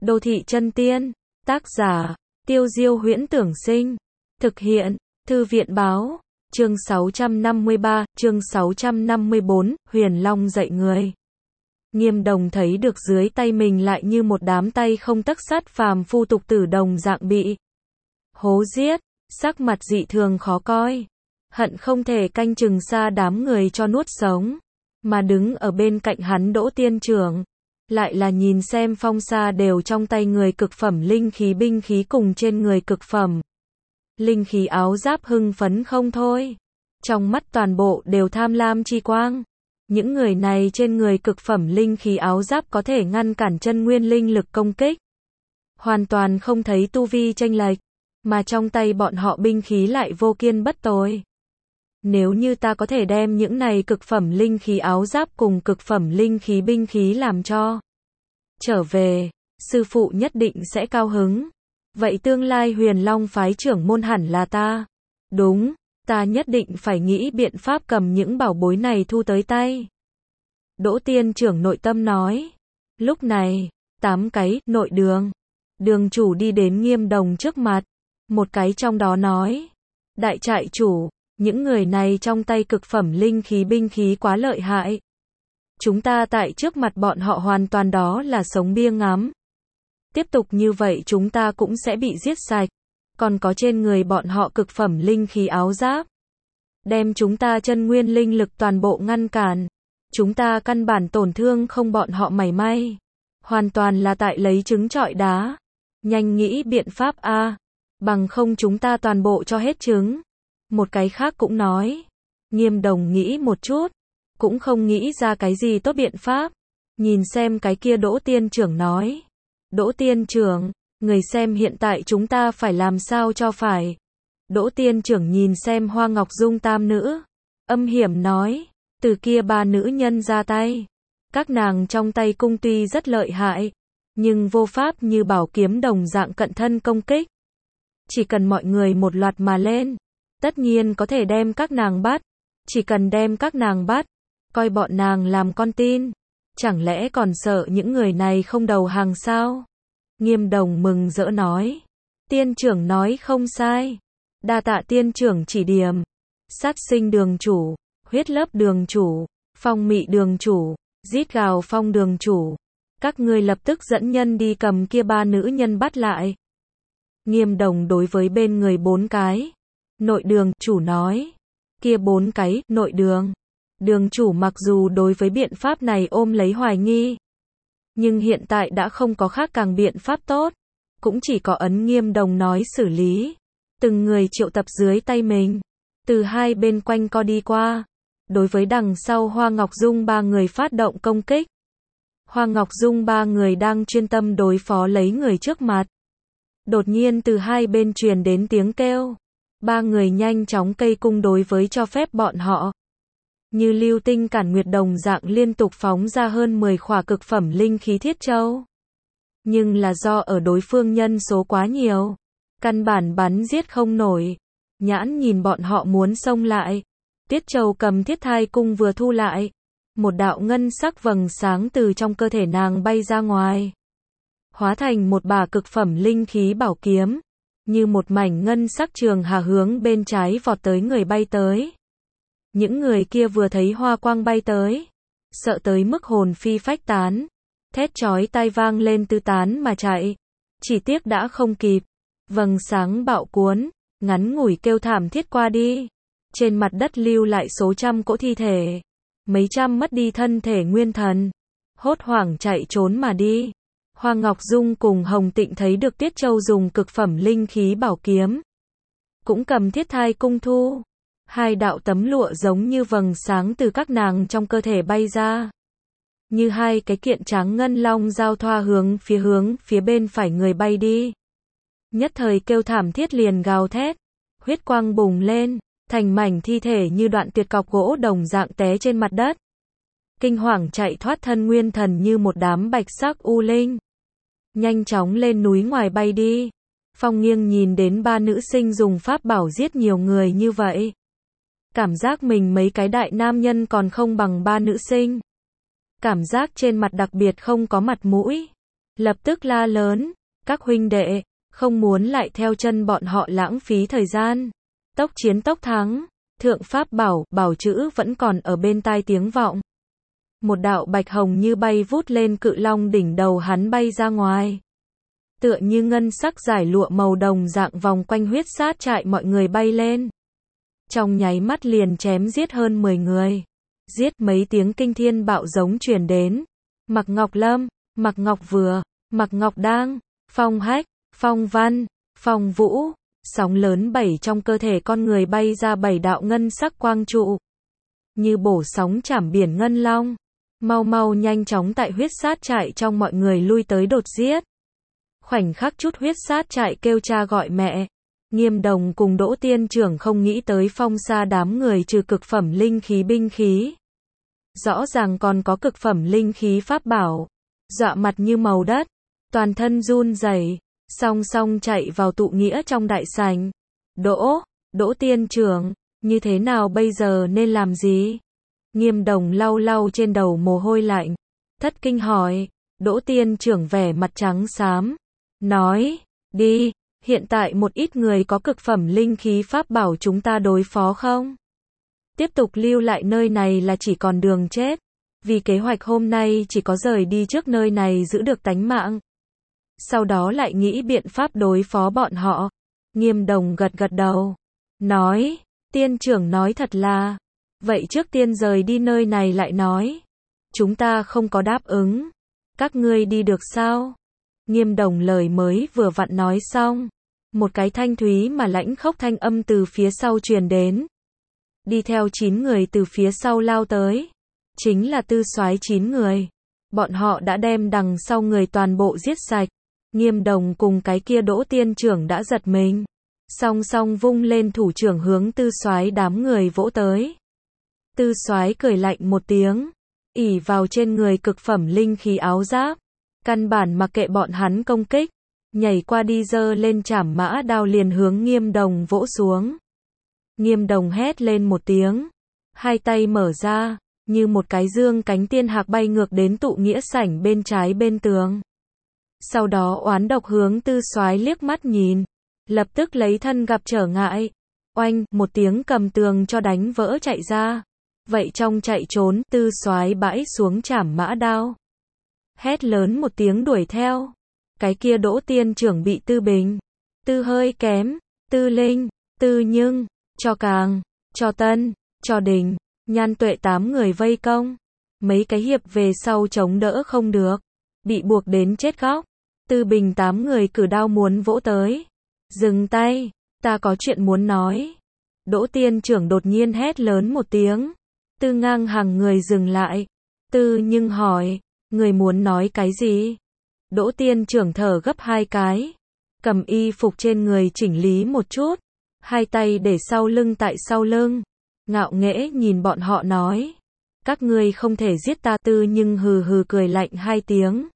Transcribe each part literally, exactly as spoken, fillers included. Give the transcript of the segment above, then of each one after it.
Đô thị chân tiên. Tác giả, Tiêu Diêu Huyễn Tưởng Sinh. Thực hiện, Thư viện Báo. Chương sáu trăm năm mươi ba, chương sáu trăm năm mươi bốn, Huyền Long dạy người. Nghiêm Đồng thấy được dưới tay mình lại như một đám tay không tấc sắt phàm phu tục tử đồng dạng bị hố giết, sắc mặt dị thường khó coi. Hận không thể canh chừng xa đám người cho nuốt sống. Mà đứng ở bên cạnh hắn Đỗ Tiên Trưởng, lại là nhìn xem phong sa đều trong tay người cực phẩm linh khí binh khí cùng trên người cực phẩm linh khí áo giáp hưng phấn không thôi. Trong mắt toàn bộ đều tham lam chi quang. Những người này trên người cực phẩm linh khí áo giáp có thể ngăn cản chân nguyên linh lực công kích. Hoàn toàn không thấy tu vi chênh lệch, mà trong tay bọn họ binh khí lại vô kiên bất tồi. Nếu như ta có thể đem những này cực phẩm linh khí áo giáp cùng cực phẩm linh khí binh khí làm cho trở về, sư phụ nhất định sẽ cao hứng. Vậy tương lai Huyền Long phái trưởng môn hẳn là ta. Đúng, ta nhất định phải nghĩ biện pháp cầm những bảo bối này thu tới tay. Đỗ Tiên Trưởng nội tâm nói. Lúc này, tám cái nội đường, đường chủ đi đến Nghiêm Đồng trước mặt. Một cái trong đó nói, đại trại chủ, những người này trong tay cực phẩm linh khí binh khí quá lợi hại. Chúng ta tại trước mặt bọn họ hoàn toàn đó là sống bia ngắm. Tiếp tục như vậy chúng ta cũng sẽ bị giết sạch. Còn có trên người bọn họ cực phẩm linh khí áo giáp, đem chúng ta chân nguyên linh lực toàn bộ ngăn cản. Chúng ta căn bản tổn thương không bọn họ mảy may. Hoàn toàn là tại lấy trứng trọi đá. Nhanh nghĩ biện pháp a, bằng không chúng ta toàn bộ cho hết trứng. Một cái khác cũng nói. Nghiêm Đồng nghĩ một chút, cũng không nghĩ ra cái gì tốt biện pháp. Nhìn xem cái kia Đỗ Tiên Trưởng nói. Đỗ Tiên Trưởng, người xem hiện tại chúng ta phải làm sao cho phải. Đỗ Tiên Trưởng nhìn xem Hoa Ngọc Dung tam nữ, âm hiểm nói, từ kia ba nữ nhân ra tay. Các nàng trong tay cung tuy rất lợi hại, nhưng vô pháp như bảo kiếm đồng dạng cận thân công kích. Chỉ cần mọi người một loạt mà lên, tất nhiên có thể đem các nàng bắt. Chỉ cần đem các nàng bắt, coi bọn nàng làm con tin. Chẳng lẽ còn sợ những người này không đầu hàng sao? Nghiêm Đồng mừng rỡ nói. Tiên trưởng nói không sai. Đa tạ tiên trưởng chỉ điểm. Sát sinh đường chủ, huyết lớp đường chủ, phong mị đường chủ, rít gào phong đường chủ. Các ngươi lập tức dẫn nhân đi cầm kia ba nữ nhân bắt lại. Nghiêm Đồng đối với bên người bốn cái nội đường chủ nói. Kia bốn cái nội đường đường chủ mặc dù đối với biện pháp này ôm lấy hoài nghi, nhưng hiện tại đã không có khác càng biện pháp tốt, cũng chỉ có ấn Nghiêm Đồng nói xử lý. Từng người triệu tập dưới tay mình, từ hai bên quanh co đi qua, đối với đằng sau Hoa Ngọc Dung ba người phát động công kích. Hoa Ngọc Dung ba người đang chuyên tâm đối phó lấy người trước mặt. Đột nhiên từ hai bên truyền đến tiếng kêu. Ba người nhanh chóng cây cung đối với cho phép bọn họ. Như lưu tinh cản nguyệt đồng dạng liên tục phóng ra hơn mười khỏa cực phẩm linh khí thiết châu. Nhưng là do ở đối phương nhân số quá nhiều, căn bản bắn giết không nổi. Nhãn nhìn bọn họ muốn xông lại. Tiết Châu cầm thiết thai cung vừa thu lại. Một đạo ngân sắc vầng sáng từ trong cơ thể nàng bay ra ngoài. Hóa thành một bả cực phẩm linh khí bảo kiếm. Như một mảnh ngân sắc trường hà hướng bên trái vọt tới người bay tới. Những người kia vừa thấy hoa quang bay tới, sợ tới mức hồn phi phách tán, thét chói tai vang lên tứ tán mà chạy. Chỉ tiếc đã không kịp, vầng sáng bạo cuốn, ngắn ngủi kêu thảm thiết qua đi. Trên mặt đất lưu lại số trăm cỗ thi thể, mấy trăm mất đi thân thể nguyên thần, hốt hoảng chạy trốn mà đi. Hoa Ngọc Dung cùng Hồng Tịnh thấy được Tiết Châu dùng cực phẩm linh khí bảo kiếm, cũng cầm thiết thai cung thu. Hai đạo tấm lụa giống như vầng sáng từ các nàng trong cơ thể bay ra. Như hai cái kiện tráng ngân long giao thoa hướng phía hướng phía bên phải người bay đi. Nhất thời kêu thảm thiết liền gào thét. Huyết quang bùng lên, thành mảnh thi thể như đoạn tuyệt cọc gỗ đồng dạng té trên mặt đất. Kinh hoàng chạy thoát thân nguyên thần như một đám bạch sắc u linh. Nhanh chóng lên núi ngoài bay đi. Phong Nghiêng nhìn đến ba nữ sinh dùng pháp bảo giết nhiều người như vậy. Cảm giác mình mấy cái đại nam nhân còn không bằng ba nữ sinh. Cảm giác trên mặt đặc biệt không có mặt mũi. lập tức la lớn, các huynh đệ, không muốn lại theo chân bọn họ lãng phí thời gian. Tốc chiến tốc thắng, thượng pháp bảo, bảo chữ vẫn còn ở bên tai tiếng vọng. Một đạo bạch hồng như bay vút lên cự long đỉnh đầu hắn bay ra ngoài. Tựa như ngân sắc giải lụa màu đồng dạng vòng quanh huyết sát trại mọi người bay lên. Trong nháy mắt liền chém giết hơn mười người. Giết mấy tiếng kinh thiên bạo giống truyền đến. Mạc Ngọc Lâm, Mạc Ngọc Vừa, Mạc Ngọc Đang, Phong Hách, Phong Văn, Phong Vũ, sóng lớn bảy trong cơ thể con người bay ra bảy đạo ngân sắc quang trụ. Như bổ sóng chảm biển ngân long. Mau mau nhanh chóng tại huyết sát trại trong mọi người lui tới đột giết. Khoảnh khắc chút huyết sát trại kêu cha gọi mẹ. Nghiêm Đồng cùng Đỗ Tiên Trưởng không nghĩ tới phong sa đám người trừ cực phẩm linh khí binh khí. Rõ ràng còn có cực phẩm linh khí pháp bảo. Dọa mặt như màu đất. Toàn thân run rẩy, song song chạy vào tụ nghĩa trong đại sảnh. Đỗ, Đỗ Tiên Trưởng, như thế nào bây giờ nên làm gì? Nghiêm Đồng lau lau trên đầu mồ hôi lạnh. Thất kinh hỏi, Đỗ Tiên Trưởng vẻ mặt trắng xám. Nói, đi, hiện tại một ít người có cực phẩm linh khí pháp bảo chúng ta đối phó không? Tiếp tục lưu lại nơi này là chỉ còn đường chết. Vì kế hoạch hôm nay chỉ có rời đi trước nơi này giữ được tánh mạng. Sau đó lại nghĩ biện pháp đối phó bọn họ. Nghiêm Đồng gật gật đầu. Nói, Tiên Trưởng nói thật là. Vậy trước tiên rời đi nơi này lại nói. Chúng ta không có đáp ứng. Các ngươi đi được sao? Nghiêm Đồng lời mới vừa vặn nói xong. Một cái thanh thúy mà lãnh khốc thanh âm từ phía sau truyền đến. Đi theo chín người từ phía sau lao tới. Chính là tư soái chín người. Bọn họ đã đem đằng sau người toàn bộ giết sạch. Nghiêm Đồng cùng cái kia Đỗ Tiên Trưởng đã giật mình. Song song vung lên thủ trưởng hướng tư soái đám người vỗ tới. Tư soái cười lạnh một tiếng. ỷ vào trên người cực phẩm linh khí áo giáp. Căn bản mặc kệ bọn hắn công kích. Nhảy qua đi giơ lên chảm mã đao liền hướng Nghiêm Đồng vỗ xuống. Nghiêm Đồng hét lên một tiếng. Hai tay mở ra. Như một cái dương cánh tiên hạc bay ngược đến tụ nghĩa sảnh bên trái bên tường. Sau đó oán độc hướng tư soái liếc mắt nhìn. Lập tức lấy thân gặp trở ngại. Oanh, một tiếng cầm tường cho đánh vỡ chạy ra. Vậy trong chạy trốn, tư soái bãi xuống chảm mã đao. Hét lớn một tiếng đuổi theo. Cái kia Đỗ Tiên Trưởng bị Tư Bình, Tư Hơi Kém, Tư Linh, Tư Nhưng, Cho Càng, Cho Tân, Cho Đình, Nhan Tuệ tám người vây công. Mấy cái hiệp về sau chống đỡ không được. Bị buộc đến chết góc. Tư Bình tám người cử đao muốn vỗ tới. Dừng tay, ta có chuyện muốn nói. Đỗ Tiên Trưởng đột nhiên hét lớn một tiếng. Tư Ngang hàng người dừng lại. Tư Nhưng hỏi, người muốn nói cái gì? Đỗ Tiên Trưởng thở gấp hai cái. Cầm y phục trên người chỉnh lý một chút. Hai tay để sau lưng tại sau lưng. Ngạo nghễ nhìn bọn họ nói. Các ngươi không thể giết ta. Tư Nhưng hừ hừ cười lạnh hai tiếng.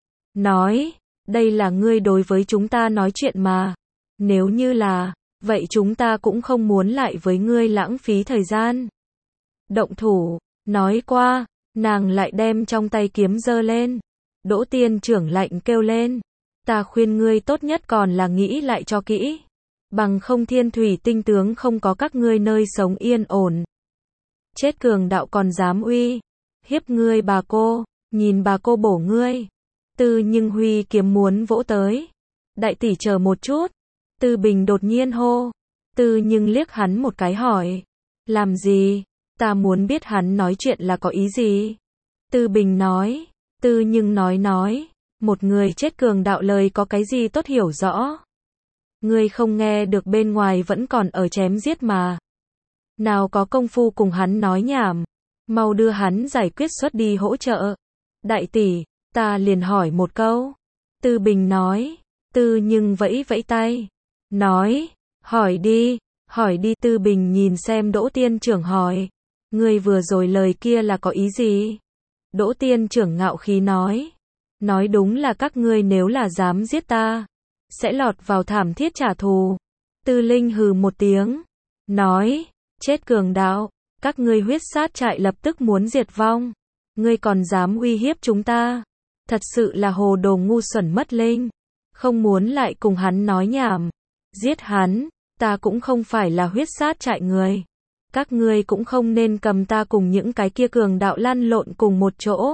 Nói, đây là ngươi đối với chúng ta nói chuyện mà. Nếu như là, vậy chúng ta cũng không muốn lại với ngươi lãng phí thời gian. Động thủ, nói qua, nàng lại đem trong tay kiếm giơ lên. Đỗ Tiên Trưởng lạnh kêu lên. Ta khuyên ngươi tốt nhất còn là nghĩ lại cho kỹ. Bằng không Thiên Thủy Tinh tướng không có các ngươi nơi sống yên ổn. Chết cường đạo còn dám uy hiếp ngươi bà cô, nhìn bà cô bổ ngươi. Tư Nhưng huy kiếm muốn vỗ tới. Đại tỷ chờ một chút. Tư Bình đột nhiên hô. Tư Nhưng liếc hắn một cái hỏi. Làm gì? Ta muốn biết hắn nói chuyện là có ý gì? Tư Bình nói. Tư Nhưng nói nói. Một người chết cường đạo lời có cái gì tốt hiểu rõ. Ngươi không nghe được bên ngoài vẫn còn ở chém giết mà. Nào có công phu cùng hắn nói nhảm. Mau đưa hắn giải quyết xuất đi hỗ trợ. Đại tỷ, ta liền hỏi một câu. Tư Bình nói. Tư Nhưng vẫy vẫy tay. Nói, hỏi đi, hỏi đi. Tư Bình nhìn xem Đỗ Tiên Trưởng hỏi. Ngươi vừa rồi lời kia là có ý gì? Đỗ Tiên Trưởng ngạo khí nói. Nói đúng là các ngươi nếu là dám giết ta, sẽ lọt vào thảm thiết trả thù. Tư Linh hừ một tiếng. Nói, chết cường đạo, các ngươi huyết sát trại lập tức muốn diệt vong. Ngươi còn dám uy hiếp chúng ta. Thật sự là hồ đồ ngu xuẩn mất linh. Không muốn lại cùng hắn nói nhảm. Giết hắn, ta cũng không phải là huyết sát trại người. Các ngươi cũng không nên cầm ta cùng những cái kia cường đạo lăn lộn cùng một chỗ.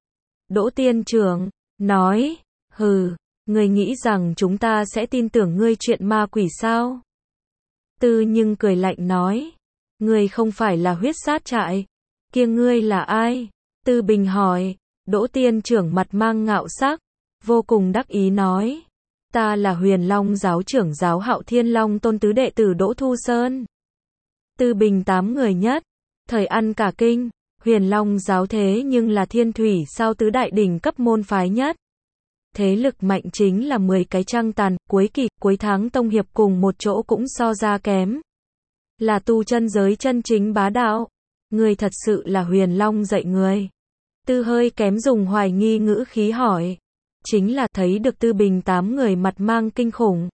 Đỗ Tiên Trưởng nói, hừ, ngươi nghĩ rằng chúng ta sẽ tin tưởng ngươi chuyện ma quỷ sao? Tư Nhưng cười lạnh nói, ngươi không phải là huyết sát trại, kia ngươi là ai? Tư Bình hỏi. Đỗ Tiên Trưởng mặt mang ngạo sắc, vô cùng đắc ý nói, ta là Huyền Long giáo trưởng giáo Hạo Thiên Long tôn tứ đệ tử Đỗ Thu Sơn. Tư Bình tám người nhất, thời ăn cả kinh, Huyền Long giáo thế nhưng là thiên thủy sao tứ đại đỉnh cấp môn phái nhất. Thế lực mạnh chính là mười cái trăng tàn, cuối kỳ, cuối tháng tông hiệp cùng một chỗ cũng so ra kém. Là tu chân giới chân chính bá đạo. Người thật sự là Huyền Long dạy người. Tư hơi kém dùng hoài nghi ngữ khí hỏi. Chính là thấy được Tư Bình tám người mặt mang kinh khủng.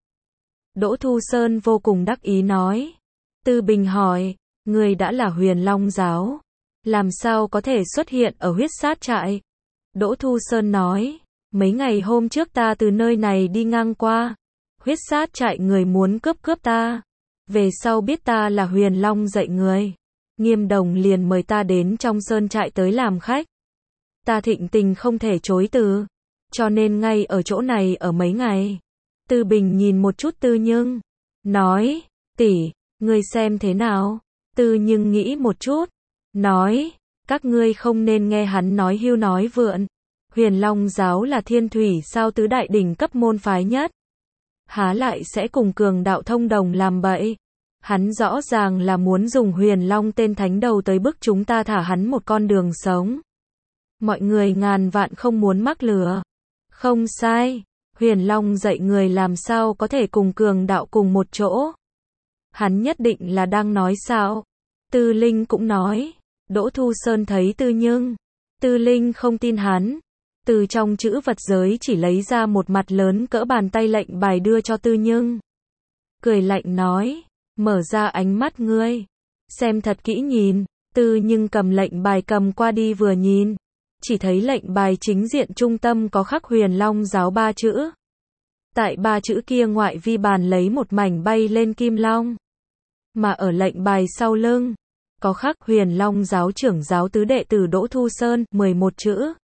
Đỗ Thu Sơn vô cùng đắc ý nói. Tư Bình hỏi, người đã là Huyền Long giáo, làm sao có thể xuất hiện ở huyết sát trại? Đỗ Thu Sơn nói, mấy ngày hôm trước ta từ nơi này đi ngang qua, huyết sát trại người muốn cướp cướp ta, về sau biết ta là Huyền Long dạy người, Nghiêm Đồng liền mời ta đến trong sơn trại tới làm khách. Ta thịnh tình không thể chối từ, cho nên ngay ở chỗ này ở mấy ngày. Tư Bình nhìn một chút Tư Nhưng, nói, tỷ, ngươi xem thế nào? Tư Nhưng nghĩ một chút, nói, các ngươi không nên nghe hắn nói hưu nói vượn. Huyền Long giáo là thiên thủy sao tứ đại đỉnh cấp môn phái nhất. Há lại sẽ cùng cường đạo thông đồng làm bậy. Hắn rõ ràng là muốn dùng Huyền Long tên thánh đầu tới bức chúng ta thả hắn một con đường sống. Mọi người ngàn vạn không muốn mắc lừa. Không sai, Huyền Long dạy người làm sao có thể cùng cường đạo cùng một chỗ. Hắn nhất định là đang nói sao. Tư Linh cũng nói. Đỗ Thu Sơn thấy Tư Nhưng, Tư Linh không tin hắn. Từ trong chữ vật giới chỉ lấy ra một mặt lớn cỡ bàn tay lệnh bài đưa cho Tư Nhưng. Cười lạnh nói, mở ra ánh mắt ngươi, xem thật kỹ nhìn. Tư Nhưng cầm lệnh bài cầm qua đi vừa nhìn, chỉ thấy lệnh bài chính diện trung tâm có khắc Huyền Long giáo ba chữ. Tại ba chữ kia ngoại vi bàn lấy một mảnh bay lên kim long. Mà ở lệnh bài sau lưng, có khắc Huyền Long giáo trưởng giáo tứ đệ tử Đỗ Thu Sơn, mười một chữ.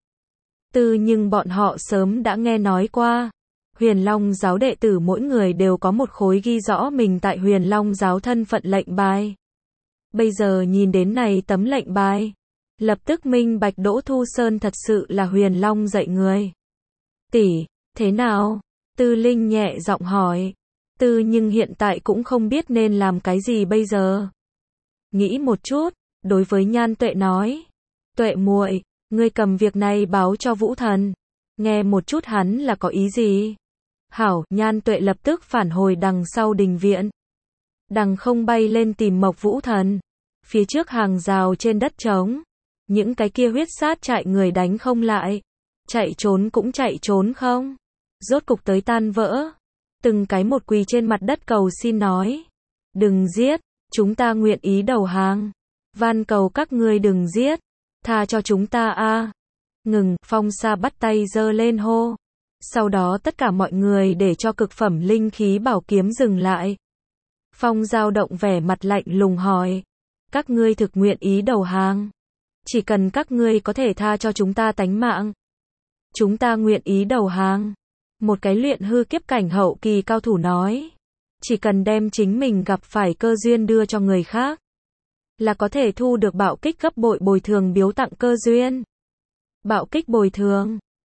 Tư Nhưng bọn họ sớm đã nghe nói qua. Huyền Long giáo đệ tử mỗi người đều có một khối ghi rõ mình tại Huyền Long giáo thân phận lệnh bài. Bây giờ nhìn đến này tấm lệnh bài, lập tức minh bạch Đỗ Thu Sơn thật sự là Huyền Long dạy người. Tỷ, thế nào? Tư Linh nhẹ giọng hỏi. Tư Nhưng hiện tại cũng không biết nên làm cái gì bây giờ. Nghĩ một chút, đối với Nhan Tuệ nói. Tuệ muội, ngươi cầm việc này báo cho Vũ Thần. Nghe một chút hắn là có ý gì? Hảo, Nhan Tuệ lập tức phản hồi đằng sau đình viện. Đằng không bay lên tìm Mộc Vũ Thần. Phía trước hàng rào trên đất trống. Những cái kia huyết sát trại người đánh không lại. Chạy trốn cũng chạy trốn không. Rốt cục tới tan vỡ. Từng cái một quỳ trên mặt đất cầu xin nói. Đừng giết, chúng ta nguyện ý đầu hàng. Van cầu các ngươi đừng giết. Tha cho chúng ta a. Ngừng, Phong Sa bắt tay giơ lên hô. Sau đó tất cả mọi người để cho cực phẩm linh khí bảo kiếm dừng lại. Phong dao động vẻ mặt lạnh lùng hỏi. Các ngươi thực nguyện ý đầu hàng. Chỉ cần các ngươi có thể tha cho chúng ta tánh mạng. Chúng ta nguyện ý đầu hàng. Một cái luyện hư kiếp cảnh hậu kỳ cao thủ nói. Chỉ cần đem chính mình gặp phải cơ duyên đưa cho người khác. Là có thể thu được bạo kích gấp bội bồi thường biếu tặng cơ duyên. Bạo kích bồi thường.